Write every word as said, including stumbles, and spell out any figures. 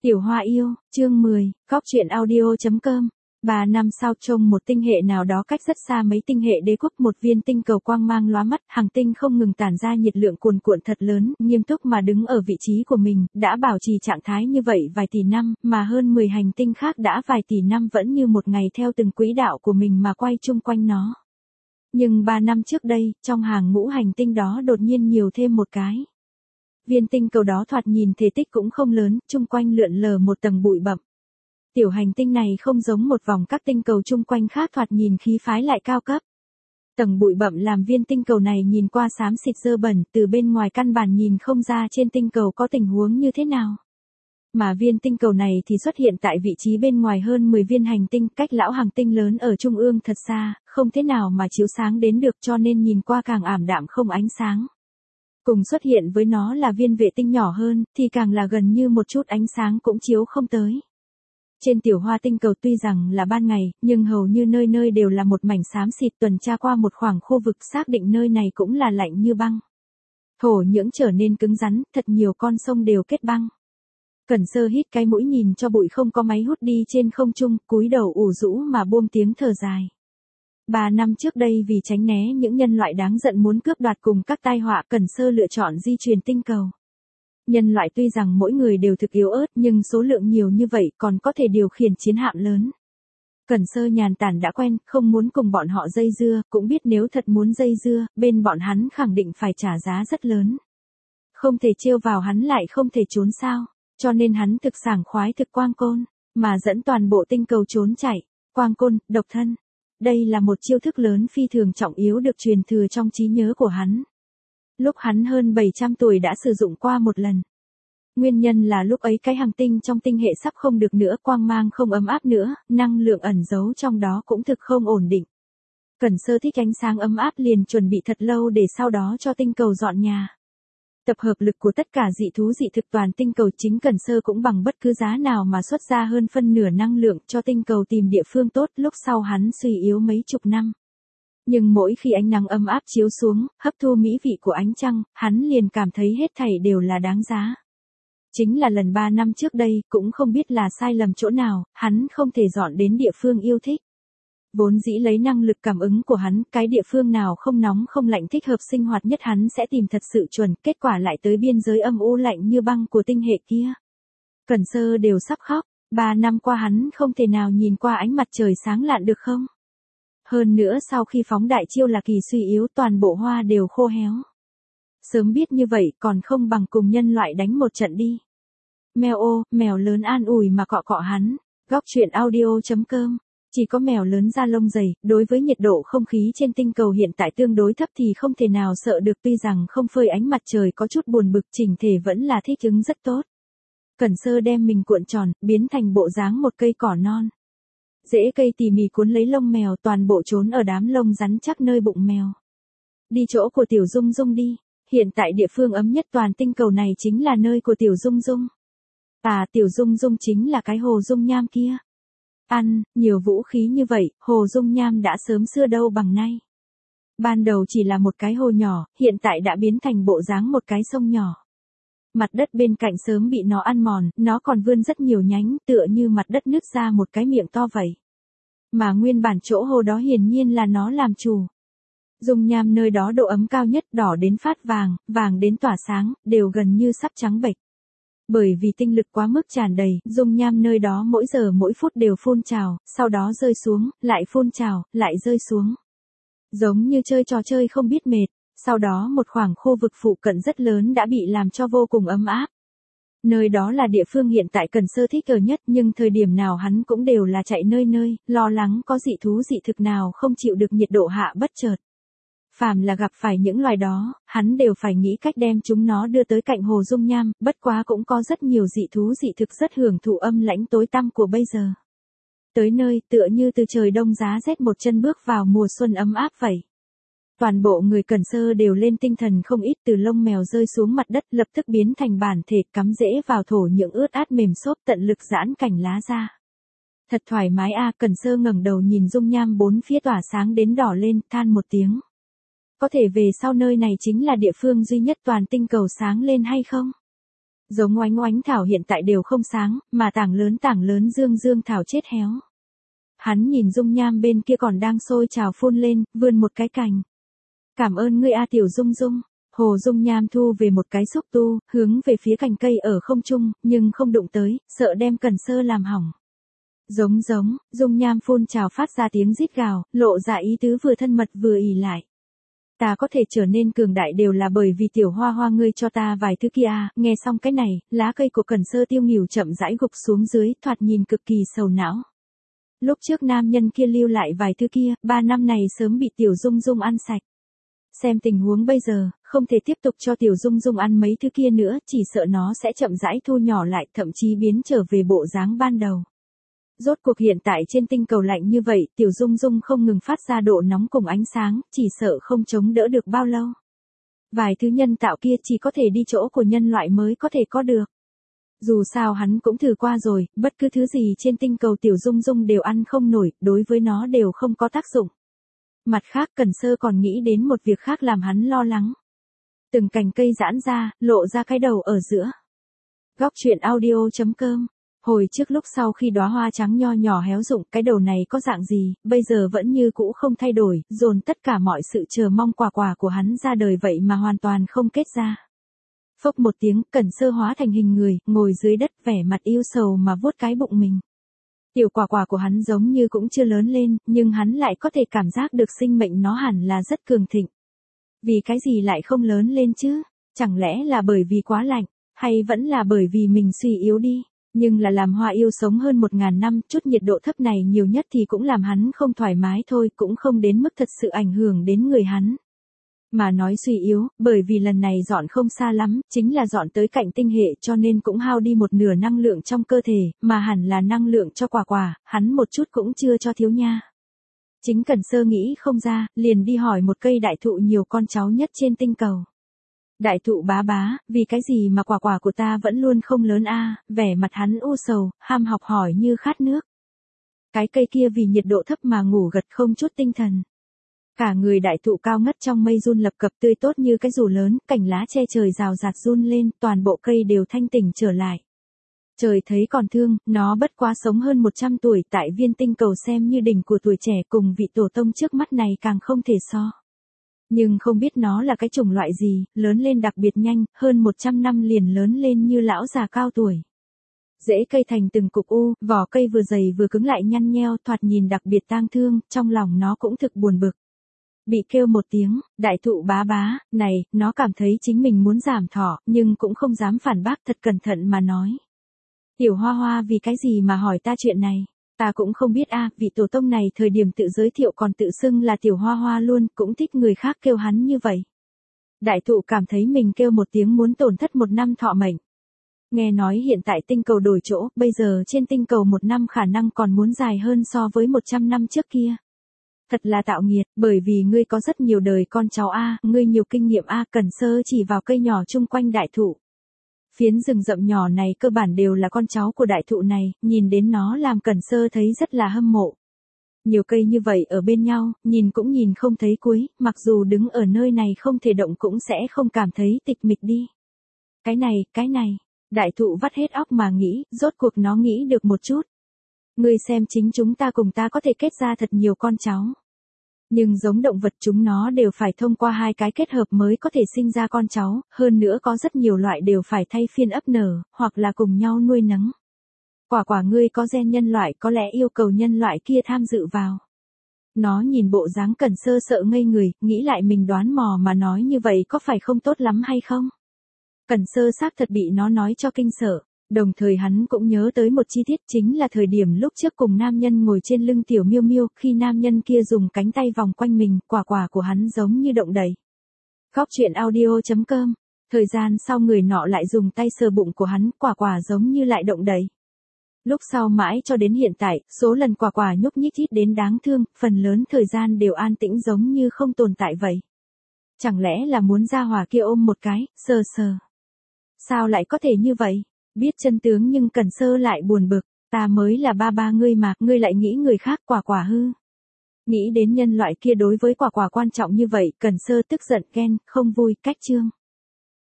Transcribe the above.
Tiểu Hoa yêu, chương mười, góc truyện audio.com. Ba năm sau trông một tinh hệ nào đó cách rất xa mấy tinh hệ đế quốc, một viên tinh cầu quang mang lóa mắt, hành tinh không ngừng tản ra nhiệt lượng cuồn cuộn thật lớn, nghiêm túc mà đứng ở vị trí của mình, đã bảo trì trạng thái như vậy vài tỷ năm, mà hơn mười hành tinh khác đã vài tỷ năm vẫn như một ngày theo từng quỹ đạo của mình mà quay chung quanh nó. Nhưng ba năm trước đây, trong hàng ngũ hành tinh đó đột nhiên nhiều thêm một cái. Viên tinh cầu đó thoạt nhìn thể tích cũng không lớn, chung quanh lượn lờ một tầng bụi bặm. Tiểu hành tinh này không giống một vòng các tinh cầu chung quanh khác thoạt nhìn khí phái lại cao cấp. Tầng bụi bặm làm viên tinh cầu này nhìn qua xám xịt dơ bẩn, từ bên ngoài căn bản nhìn không ra trên tinh cầu có tình huống như thế nào. Mà viên tinh cầu này thì xuất hiện tại vị trí bên ngoài hơn mười viên hành tinh, cách lão hành tinh lớn ở trung ương thật xa, không thế nào mà chiếu sáng đến được, cho nên nhìn qua càng ảm đạm không ánh sáng. Cùng xuất hiện với nó là viên vệ tinh nhỏ hơn, thì càng là gần như một chút ánh sáng cũng chiếu không tới. Trên tiểu hoa tinh cầu tuy rằng là ban ngày, nhưng hầu như nơi nơi đều là một mảnh xám xịt. Tuần tra qua một khoảng khu vực xác định nơi này cũng là lạnh như băng. Thổ nhưỡng trở nên cứng rắn, thật nhiều con sông đều kết băng. Cẩn Sơ hít cái mũi nhìn cho bụi không có máy hút đi trên không trung, cúi đầu ủ rũ mà buông tiếng thở dài. Ba năm trước đây vì tránh né những nhân loại đáng giận muốn cướp đoạt cùng các tai họa, Cẩn Sơ lựa chọn di truyền tinh cầu. Nhân loại tuy rằng mỗi người đều thực yếu ớt nhưng số lượng nhiều như vậy còn có thể điều khiển chiến hạm lớn. Cẩn Sơ nhàn tản đã quen, không muốn cùng bọn họ dây dưa, cũng biết nếu thật muốn dây dưa, bên bọn hắn khẳng định phải trả giá rất lớn. Không thể trêu vào hắn lại không thể trốn sao, cho nên hắn thực sảng khoái thực quang côn, mà dẫn toàn bộ tinh cầu trốn chạy. Quang côn, độc thân. Đây là một chiêu thức lớn phi thường trọng yếu được truyền thừa trong trí nhớ của hắn. Lúc hắn hơn bảy trăm tuổi đã sử dụng qua một lần. Nguyên nhân là lúc ấy cái hành tinh trong tinh hệ sắp không được nữa, quang mang không ấm áp nữa, năng lượng ẩn giấu trong đó cũng thực không ổn định. Cẩn Sơ thích ánh sáng ấm áp liền chuẩn bị thật lâu để sau đó cho tinh cầu dọn nhà. Tập hợp lực của tất cả dị thú dị thực toàn tinh cầu, chính Cẩn Sơ cũng bằng bất cứ giá nào mà xuất ra hơn phân nửa năng lượng cho tinh cầu tìm địa phương tốt. Lúc sau hắn suy yếu mấy chục năm. Nhưng mỗi khi ánh nắng ấm áp chiếu xuống, hấp thu mỹ vị của ánh trăng, hắn liền cảm thấy hết thảy đều là đáng giá. Chính là lần ba năm trước đây, cũng không biết là sai lầm chỗ nào, hắn không thể dọn đến địa phương yêu thích. Vốn dĩ lấy năng lực cảm ứng của hắn, cái địa phương nào không nóng không lạnh thích hợp sinh hoạt nhất hắn sẽ tìm thật sự chuẩn, kết quả lại tới biên giới âm u lạnh như băng của tinh hệ kia. Cẩn Sơ đều sắp khóc, ba năm qua hắn không thể nào nhìn qua ánh mặt trời sáng lạn được không? Hơn nữa sau khi phóng đại chiêu là kỳ suy yếu, toàn bộ hoa đều khô héo. Sớm biết như vậy còn không bằng cùng nhân loại đánh một trận đi. Mèo ô, mèo lớn an ủi mà cọ cọ hắn. Góc truyện audio.com. Chỉ có mèo lớn da lông dày, đối với nhiệt độ không khí trên tinh cầu hiện tại tương đối thấp thì không thể nào sợ được, tuy rằng không phơi ánh mặt trời có chút buồn bực, chỉnh thể vẫn là thích ứng rất tốt. Cẩn Sơ đem mình cuộn tròn, biến thành bộ dáng một cây cỏ non. Rễ cây tỉ mỉ cuốn lấy lông mèo, toàn bộ trốn ở đám lông rắn chắc nơi bụng mèo. Đi chỗ của Tiểu Dung Dung đi, hiện tại địa phương ấm nhất toàn tinh cầu này chính là nơi của Tiểu Dung Dung. À, Tiểu Dung Dung chính là cái hồ dung nham kia. Ăn, nhiều vũ khí như vậy, hồ dung nham đã sớm xưa đâu bằng nay. Ban đầu chỉ là một cái hồ nhỏ, hiện tại đã biến thành bộ dáng một cái sông nhỏ. Mặt đất bên cạnh sớm bị nó ăn mòn, nó còn vươn rất nhiều nhánh, tựa như mặt đất nứt ra một cái miệng to vậy. Mà nguyên bản chỗ hồ đó hiển nhiên là nó làm chủ. Dung nham nơi đó độ ấm cao nhất, đỏ đến phát vàng, vàng đến tỏa sáng, đều gần như sắp trắng bệch. Bởi vì tinh lực quá mức tràn đầy, dung nham nơi đó mỗi giờ mỗi phút đều phun trào, sau đó rơi xuống, lại phun trào, lại rơi xuống. Giống như chơi trò chơi không biết mệt, sau đó một khoảng khu vực phụ cận rất lớn đã bị làm cho vô cùng ấm áp. Nơi đó là địa phương hiện tại Cẩn Sơ thích ở nhất, nhưng thời điểm nào hắn cũng đều là chạy nơi nơi, lo lắng có dị thú dị thực nào không chịu được nhiệt độ hạ bất chợt. Phàm là gặp phải những loài đó, hắn đều phải nghĩ cách đem chúng nó đưa tới cạnh hồ dung nham, bất quá cũng có rất nhiều dị thú dị thực rất hưởng thụ âm lãnh tối tăm của bây giờ. Tới nơi, tựa như từ trời đông giá rét một chân bước vào mùa xuân ấm áp vậy. Toàn bộ người Cẩn Sơ đều lên tinh thần không ít, từ lông mèo rơi xuống mặt đất lập tức biến thành bản thể, cắm rễ vào thổ nhưỡng ướt át mềm xốp, tận lực giãn cành lá ra. Thật thoải mái a. Cẩn Sơ ngẩng đầu nhìn dung nham bốn phía tỏa sáng đến đỏ lên, than một tiếng. Có thể về sau nơi này chính là địa phương duy nhất toàn tinh cầu sáng lên hay không? Giống oánh oánh thảo hiện tại đều không sáng, mà tảng lớn tảng lớn dương dương thảo chết héo. Hắn nhìn dung nham bên kia còn đang sôi trào phun lên, vươn một cái cành. Cảm ơn ngươi a tiểu dung dung. Hồ dung nham thu về một cái xúc tu, hướng về phía cành cây ở không trung, nhưng không đụng tới, sợ đem Cẩn Sơ làm hỏng. Giống giống, dung nham phun trào phát ra tiếng rít gào, lộ ra ý tứ vừa thân mật vừa ỉ lại. Ta có thể trở nên cường đại đều là bởi vì tiểu hoa hoa ngươi cho ta vài thứ kia à, nghe xong cái này, lá cây của Cẩn Sơ tiêu nghỉu chậm rãi gục xuống dưới, thoạt nhìn cực kỳ sầu não. Lúc trước nam nhân kia lưu lại vài thứ kia, ba năm này sớm bị tiểu dung dung ăn sạch. Xem tình huống bây giờ, không thể tiếp tục cho tiểu dung dung ăn mấy thứ kia nữa, chỉ sợ nó sẽ chậm rãi thu nhỏ lại, thậm chí biến trở về bộ dáng ban đầu. Rốt cuộc hiện tại trên tinh cầu lạnh như vậy, tiểu dung dung không ngừng phát ra độ nóng cùng ánh sáng, chỉ sợ không chống đỡ được bao lâu. Vài thứ nhân tạo kia chỉ có thể đi chỗ của nhân loại mới có thể có được. Dù sao hắn cũng thử qua rồi, bất cứ thứ gì trên tinh cầu tiểu dung dung đều ăn không nổi, đối với nó đều không có tác dụng. Mặt khác Cẩn Sơ còn nghĩ đến một việc khác làm hắn lo lắng. Từng cành cây giãn ra, lộ ra cái đầu ở giữa. Góc truyện audio chấm com. Hồi trước lúc sau khi đóa hoa trắng nho nhỏ héo rụng, cái đầu này có dạng gì, bây giờ vẫn như cũ không thay đổi, dồn tất cả mọi sự chờ mong quả quả của hắn ra đời vậy mà hoàn toàn không kết ra. Phốc một tiếng, Cẩn Sơ hóa thành hình người, ngồi dưới đất vẻ mặt yêu sầu mà vuốt cái bụng mình. Tiểu quả quả của hắn giống như cũng chưa lớn lên, nhưng hắn lại có thể cảm giác được sinh mệnh nó hẳn là rất cường thịnh. Vì cái gì lại không lớn lên chứ? Chẳng lẽ là bởi vì quá lạnh, hay vẫn là bởi vì mình suy yếu đi? Nhưng là làm hoa yêu sống hơn một ngàn năm, chút nhiệt độ thấp này nhiều nhất thì cũng làm hắn không thoải mái thôi, cũng không đến mức thật sự ảnh hưởng đến người hắn. Mà nói suy yếu, bởi vì lần này dọn không xa lắm, chính là dọn tới cạnh tinh hệ cho nên cũng hao đi một nửa năng lượng trong cơ thể, mà hẳn là năng lượng cho quả quả, hắn một chút cũng chưa cho thiếu nha. Chính Cẩn Sơ nghĩ không ra, liền đi hỏi một cây đại thụ nhiều con cháu nhất trên tinh cầu. Đại thụ bá bá, vì cái gì mà quả quả của ta vẫn luôn không lớn a? Vẻ mặt hắn u sầu, ham học hỏi như khát nước. Cái cây kia vì nhiệt độ thấp mà ngủ gật không chút tinh thần. Cả người đại thụ cao ngất trong mây run lập cập tươi tốt như cái dù lớn, cành lá che trời rào rạt run lên, toàn bộ cây đều thanh tỉnh trở lại. Trời thấy còn thương, nó bất quá sống hơn một trăm tuổi tại viên tinh cầu xem như đỉnh của tuổi trẻ, cùng vị tổ tông trước mắt này càng không thể so. Nhưng không biết nó là cái chủng loại gì, lớn lên đặc biệt nhanh, hơn một trăm năm liền lớn lên như lão già cao tuổi. Rễ cây thành từng cục u, vỏ cây vừa dày vừa cứng lại nhăn nheo, thoạt nhìn đặc biệt tang thương, trong lòng nó cũng thực buồn bực. Bị kêu một tiếng, đại thụ bá bá, này, nó cảm thấy chính mình muốn giảm thọ, nhưng cũng không dám phản bác, thật cẩn thận mà nói. Tiểu hoa hoa vì cái gì mà hỏi ta chuyện này? Ta cũng không biết a, vị tổ tông này thời điểm tự giới thiệu còn tự xưng là tiểu hoa hoa luôn, cũng thích người khác kêu hắn như vậy. Đại thụ cảm thấy mình kêu một tiếng muốn tổn thất một năm thọ mệnh. Nghe nói hiện tại tinh cầu đổi chỗ, bây giờ trên tinh cầu một năm khả năng còn muốn dài hơn so với một trăm năm trước kia. Thật là tạo nghiệt, bởi vì ngươi có rất nhiều đời con cháu a, ngươi nhiều kinh nghiệm a. Cẩn Sơ chỉ vào cây nhỏ chung quanh đại thụ. Phiến rừng rậm nhỏ này cơ bản đều là con cháu của đại thụ này, nhìn đến nó làm Cẩn Sơ thấy rất là hâm mộ. Nhiều cây như vậy ở bên nhau, nhìn cũng nhìn không thấy cuối, mặc dù đứng ở nơi này không thể động cũng sẽ không cảm thấy tịch mịch đi. Cái này, cái này, đại thụ vắt hết óc mà nghĩ, rốt cuộc nó nghĩ được một chút. Ngươi xem chính chúng ta cùng ta có thể kết ra thật nhiều con cháu. Nhưng giống động vật chúng nó đều phải thông qua hai cái kết hợp mới có thể sinh ra con cháu, hơn nữa có rất nhiều loại đều phải thay phiên ấp nở, hoặc là cùng nhau nuôi nấng. Quả quả ngươi có gen nhân loại có lẽ yêu cầu nhân loại kia tham dự vào. Nó nhìn bộ dáng Cẩn Sơ sợ ngây người, nghĩ lại mình đoán mò mà nói như vậy có phải không tốt lắm hay không? Cẩn Sơ xác thật bị nó nói cho kinh sợ. Đồng thời hắn cũng nhớ tới một chi tiết chính là thời điểm lúc trước cùng nam nhân ngồi trên lưng tiểu miêu miêu, khi nam nhân kia dùng cánh tay vòng quanh mình, quả quả của hắn giống như động đậy. Góc truyện audio chấm com. Thời gian sau người nọ lại dùng tay sờ bụng của hắn, quả quả giống như lại động đậy. Lúc sau mãi cho đến hiện tại, số lần quả quả nhúc nhích ít đến đáng thương, phần lớn thời gian đều an tĩnh giống như không tồn tại vậy. Chẳng lẽ là muốn ra hỏa kia ôm một cái, sờ sờ. Sao lại có thể như vậy? Biết chân tướng nhưng Cẩn Sơ lại buồn bực, ta mới là ba ba ngươi mà, ngươi lại nghĩ người khác quả quả hư. Nghĩ đến nhân loại kia đối với quả quả quan trọng như vậy, Cẩn Sơ tức giận ghen, không vui, cách chương.